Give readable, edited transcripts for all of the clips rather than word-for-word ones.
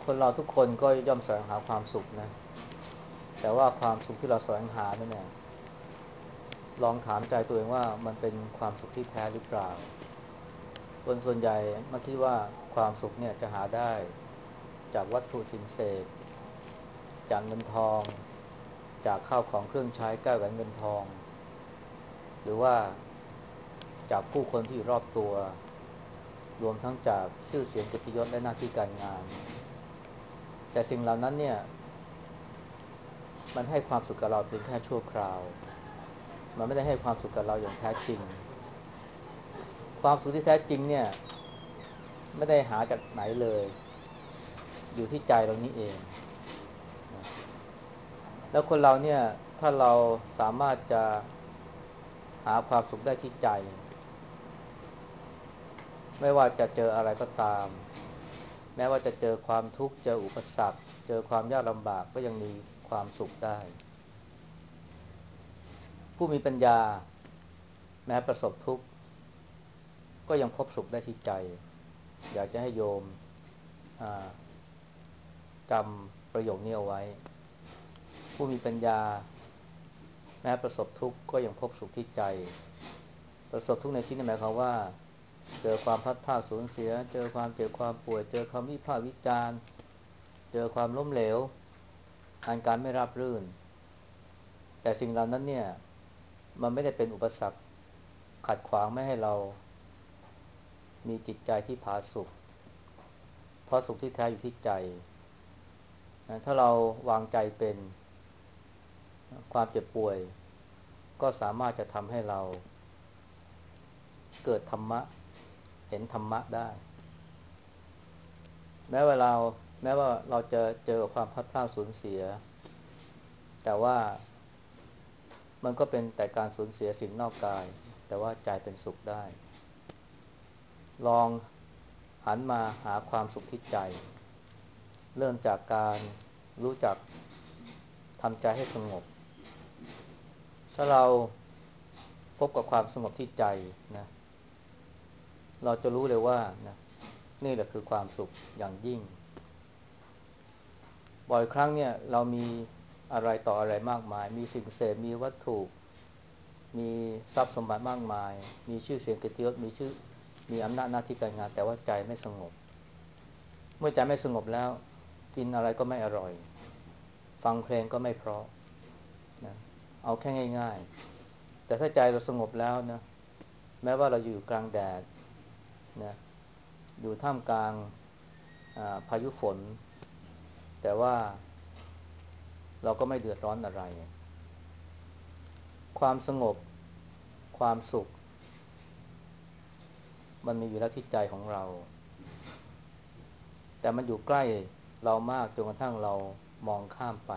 คนเราทุกคนก็ย่อมแสวงหาความสุขนะแต่ว่าความสุขที่เราแสวงหานั่นเนี่ยลองถามใจตัวเองว่ามันเป็นความสุขที่แท้หรือเปล่าคนส่วนใหญ่มักคิดว่าความสุขเนี่ยจะหาได้จากวัตถุสิ่งเสพจากเงินทองจากข้าวของเครื่องใช้แก้วแหวนเงินทองหรือว่าจากผู้คนที่อยู่รอบตัวรวมทั้งจากชื่อเสียงเกียรติยศและหน้าที่การงานแต่สิ่งเหล่านั้นเนี่ยมันให้ความสุขกับเราเพียงแค่ชั่วคราวมันไม่ได้ให้ความสุขกับเราอย่างแท้จริงความสุขที่แท้จริงเนี่ยไม่ได้หาจากไหนเลยอยู่ที่ใจเรานี่เองนะแล้วคนเราเนี่ยถ้าเราสามารถจะหาความสุขได้ที่ใจไม่ว่าจะเจออะไรก็ตามแม้ว่าจะเจอความทุกข์เจออุปสรรคเจอความยากลำบากก็ยังมีความสุขได้ผู้มีปัญญาแม้ประสบทุกข์ก็ยังพบสุขได้ที่ใจอยากจะให้โยมจำประโยคนี้เอาไว้ผู้มีปัญญาแม้ประสบทุกข์ก็ยังพบสุขที่ใจประสบทุกข์ในที่นี้หมายความว่าเจอความพลัดพรากสูญเสียเจอความเจ็บความป่วยเจอคำวิพากษ์วิจารณ์เจอความล้มเหลวการไม่ราบรื่นแต่สิ่งเหล่านั้นเนี่ยมันไม่ได้เป็นอุปสรรคขัดขวางไม่ให้เรามีจิตใจที่ผาสุกเพราะสุขที่แท้อยู่ที่ใจนะถ้าเราวางใจเป็นความเจ็บป่วยก็สามารถจะทำให้เราเกิดธรรมะเห็นธรรมะได้แม้ว่าเราแม้ว่าเราจะเจอความพลัดพรากสูญเสียแต่ว่ามันก็เป็นแต่การสูญเสียสิ่งนอกกายแต่ว่าใจเป็นสุขได้ลองหันมาหาความสุขที่ใจเริ่มจากการรู้จักทำใจให้สงบถ้าเราพบกับความสงบที่ใจนะเราจะรู้เลยว่านะนี่แหละคือความสุขอย่างยิ่งบ่อยครั้งเนี่ยเรามีอะไรต่ออะไรมากมายมีสิ่งเสพมีวัตถุมีทรัพย์สมบัติมากมายมีชื่อเสียงเกียรติยศมีอำนาจหน้าที่การงานแต่ว่าใจไม่สงบเมื่อใจไม่สงบแล้วกินอะไรก็ไม่อร่อยฟังเพลงก็ไม่เพราะนะเอาแค่ง่ายๆแต่ถ้าใจเราสงบแล้วนะแม้ว่าเราอยู่กลางแดดนะอยู่ท่ามกลางพายุฝนแต่ว่าเราก็ไม่เดือดร้อนอะไรความสงบความสุขมันมีอยู่แล้วที่ใจของเราแต่มันอยู่ใกล้เรามากจนกระทั่งเรามองข้ามไป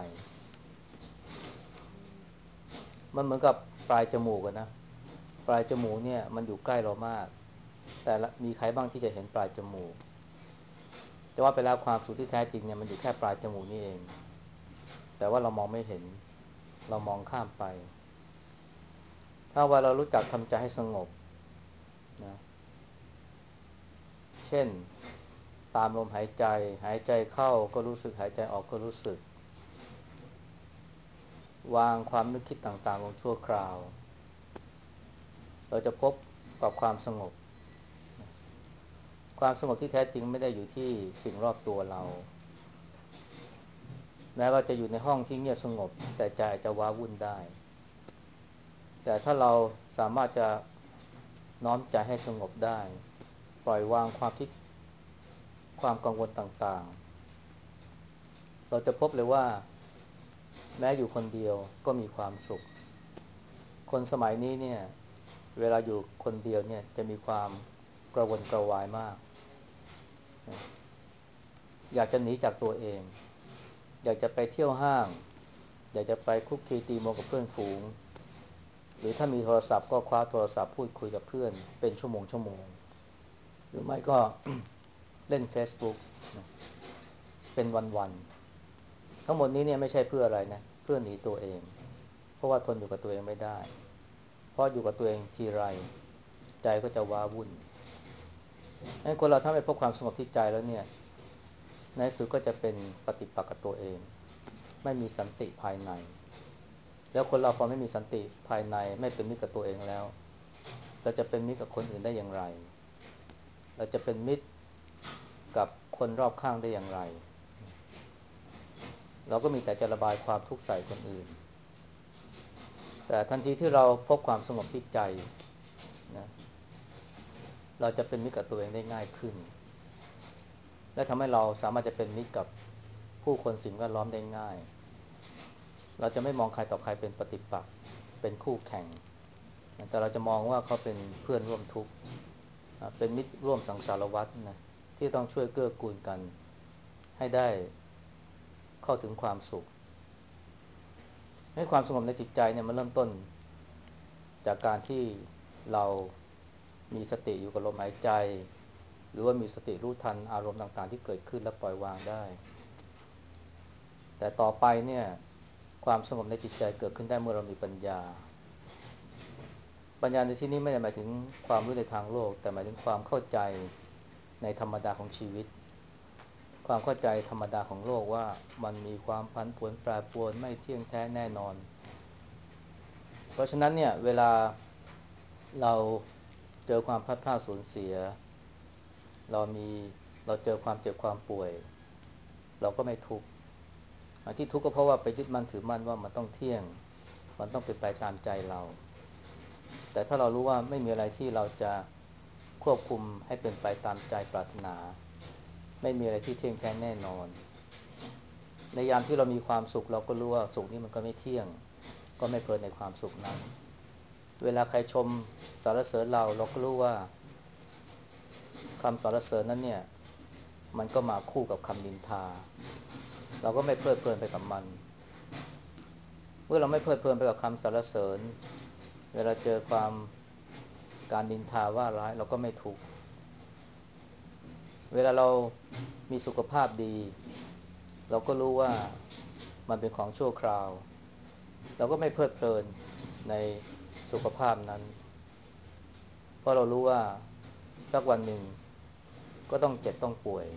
มันเหมือนกับปลายจมูกอะนะปลายจมูกเนี่ยมันอยู่ใกล้เรามากแต่ละมีใครบ้างที่จะเห็นปลายจมูกจะว่าไปแล้วความสุขที่แท้จริงเนี่ยมันอยู่แค่ปลายจมูกนี่เองแต่ว่าเรามองไม่เห็นเรามองข้ามไปถ้าว่าเรารู้จักทำใจให้สงบนะเช่นตามลมหายใจหายใจเข้าก็รู้สึกหายใจออกก็รู้สึกวางความนึกคิดต่างๆลงชั่วคราวเราจะพบกับความสงบความสงบที่แท้จริงไม่ได้อยู่ที่สิ่งรอบตัวเราแม้ว่าจะอยู่ในห้องที่เงียบสงบแต่ใจอาจจะว้าวุ่นได้แต่ถ้าเราสามารถจะน้อมใจให้สงบได้ปล่อยวางความคิดความกังวลต่างๆเราจะพบเลยว่าแม้อยู่คนเดียวก็มีความสุขคนสมัยนี้เนี่ยเวลาอยู่คนเดียวเนี่ยจะมีความกระวนกระวายมากอยากจะหนีจากตัวเองอยากจะไปเที่ยวห้างอยากจะไปคุกคีตีโมกับเพื่อนฝูงหรือถ้ามีโทรศัพท์ก็คว้าโทรศัพท์พูดคุยกับเพื่อนเป็นชั่วโมงหรือไม่ก็เล่น Facebook นะเป็นวันๆทั้งหมดนี้เนี่ยไม่ใช่เพื่ออะไรนะเพื่อหนีตัวเองเพราะว่าทนอยู่กับตัวเองไม่ได้เพราะอยู่กับตัวเองทีไรใจก็จะว้าวุ่นให้คนเราถ้าไม่พบความสงบที่ใจแล้วเนี่ยในที่สุดก็จะเป็นปฏิปักษ์กับตัวเองไม่มีสันติภายในแล้วคนเราพอไม่มีสันติภายในไม่เป็นมิตรกับตัวเองแล้วเราจะเป็นมิตรกับคนอื่นได้อย่างไรเราจะเป็นมิตรกับคนรอบข้างได้อย่างไรเราก็มีแต่จะระบายความทุกข์ใส่คนอื่นแต่ทันทีที่เราพบความสงบที่ใจนะเราจะเป็นมิตรกับตัวเองได้ง่ายขึ้นและทำให้เราสามารถจะเป็นมิตรกับผู้คนสิ่งแวดล้อมได้ง่ายเราจะไม่มองใครต่อใครเป็นปฏิปักษ์เป็นคู่แข่งแต่เราจะมองว่าเขาเป็นเพื่อนร่วมทุกข์เป็นมิตรร่วมสังสารวัฏนะที่ต้องช่วยเกื้อกูลกันให้ได้เข้าถึงความสุขให้ความสงบในจิตใจเนี่ยมันเริ่มต้นจากการที่เรามีสติอยู่กับลมหายใจหรือว่ามีสติรู้ทันอารมณ์ต่างๆที่เกิดขึ้นและปล่อยวางได้แต่ต่อไปเนี่ยความสงบในจิตใจเกิดขึ้นได้เมื่อเรามีปัญญาปัญญาในที่นี้ไม่ได้หมายถึงความรู้ในทางโลกแต่หมายถึงความเข้าใจในธรรมดาของชีวิตความเข้าใจธรรมดาของโลกว่ามันมีความผันผวนแปรปรวนไม่เที่ยงแท้แน่นอนเพราะฉะนั้นเนี่ยเวลาเราเจอความพลัดพรากสูญเสียเรามีเราเจอความเจ็บความป่วยเราก็ไม่ทุกข์ที่ทุกข์ก็เพราะว่าไปยึดมั่นถือมั่นว่ามันต้องเที่ยงมันต้องเป็นไปตามใจเราแต่ถ้าเรารู้ว่าไม่มีอะไรที่เราจะควบคุมให้เป็นไปตามใจปรารถนาไม่มีอะไรที่เที่ยงแท้แน่นอนในยามที่เรามีความสุขเราก็รู้ว่าสุขนี้มันก็ไม่เที่ยงก็ไม่เพลินในความสุขนั้นเวลาใครชมสรรเสริญเราก็รู้ว่าคำสรรเสริญนั้นเนี่ยมันก็มาคู่กับคำนินทาเราก็ไม่เพลิดเพลินไปกับมันเมื่อเราไม่เพลิดเพลินไปกับคำสรรเสริญเวลาเจอความการนินทาว่าร้ายเราก็ไม่ทุกข์เวลาเรามีสุขภาพดีเราก็รู้ว่ามันเป็นของชั่วคราวเราก็ไม่เพลิดเพลินในสุขภาพนั้นเพราะเรารู้ว่าสักวันหนึ่งก็ต้องเจ็บต้องป่วย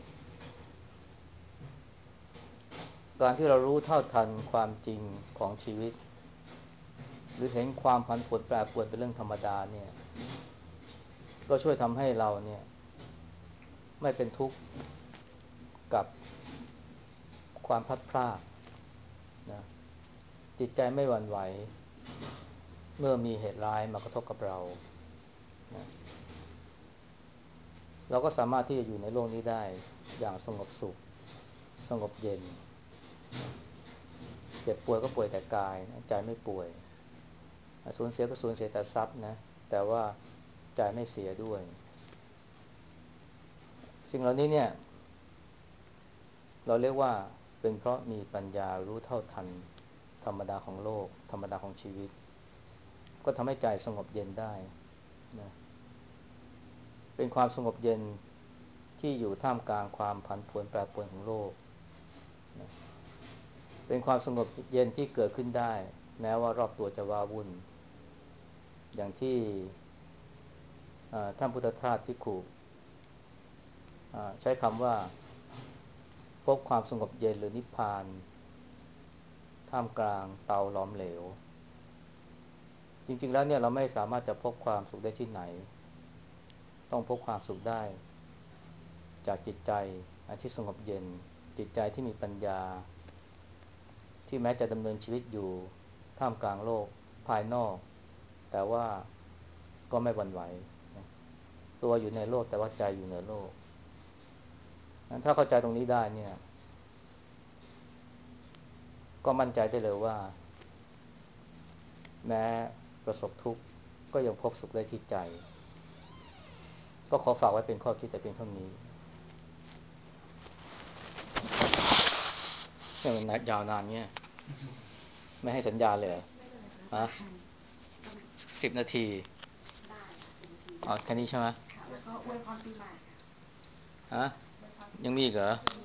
การที่เรารู้เท่าทันความจริงของชีวิตหรือเห็นความผันผวนแปรปรวนเป็นเรื่องธรรมดาเนี่ยก็ช่วยทำให้เราเนี่ยไม่เป็นทุกข์กับความพลัดพรากนะจิตใจไม่หวั่นไหวเมื่อมีเหตุร้ายมากระทบกับเรานะเราก็สามารถที่จะอยู่ในโลกนี้ได้อย่างสงบสุขสงบเย็นเจ็บป่วยก็ป่วยแต่กายนะใจไม่ป่วยสูญเสียก็สูญเสียแต่ทรัพย์นะแต่ว่าใจไม่เสียด้วยสิ่งเหล่านี้เนี่ยเราเรียกว่าเป็นเพราะมีปัญญารู้เท่าทันธรรมดาของโลกธรรมดาของชีวิตก็ทำให้ใจสงบเย็นได้นะเป็นความสงบเย็นที่อยู่ท่ามกลางความผันผวนแปรปรวนของโลกนะเป็นความสงบเย็นที่เกิดขึ้นได้แม้ว่ารอบตัวจะว้าวุ่นอย่างที่ท่านพุทธทาสภิกขุใช้คำว่าพบความสงบเย็นหรือนิพพานท่ามกลางเตาหลอมเหลวจริงๆแล้วเนี่ยเราไม่สามารถจะพบความสุขได้ที่ไหนต้องพบความสุขได้จากจิตใจที่สงบเย็นจิตใจที่มีปัญญาที่แม้จะดำเนินชีวิตอยู่ท่ามกลางโลกภายนอกแต่ว่าก็ไม่หวั่นไหวนะตัวอยู่ในโลกแต่ว่าใจอยู่เหนือโลกงั้นถ้าเข้าใจตรงนี้ได้เนี่ยก็มั่นใจได้เลยว่าแม้ประสบทุกข์ก็ยังพบสุขได้ที่ใจก็ขอฝากไว้เป็นข้อคิดแต่เพียงเท่านี้เนี่ยมันยาวนานเนี่ยไม่ให้สัญญาณเลยเหรอฮะ10 นาทีอ๋อแค่นี้ใช่ไหมฮะยังมีอีกเหรอ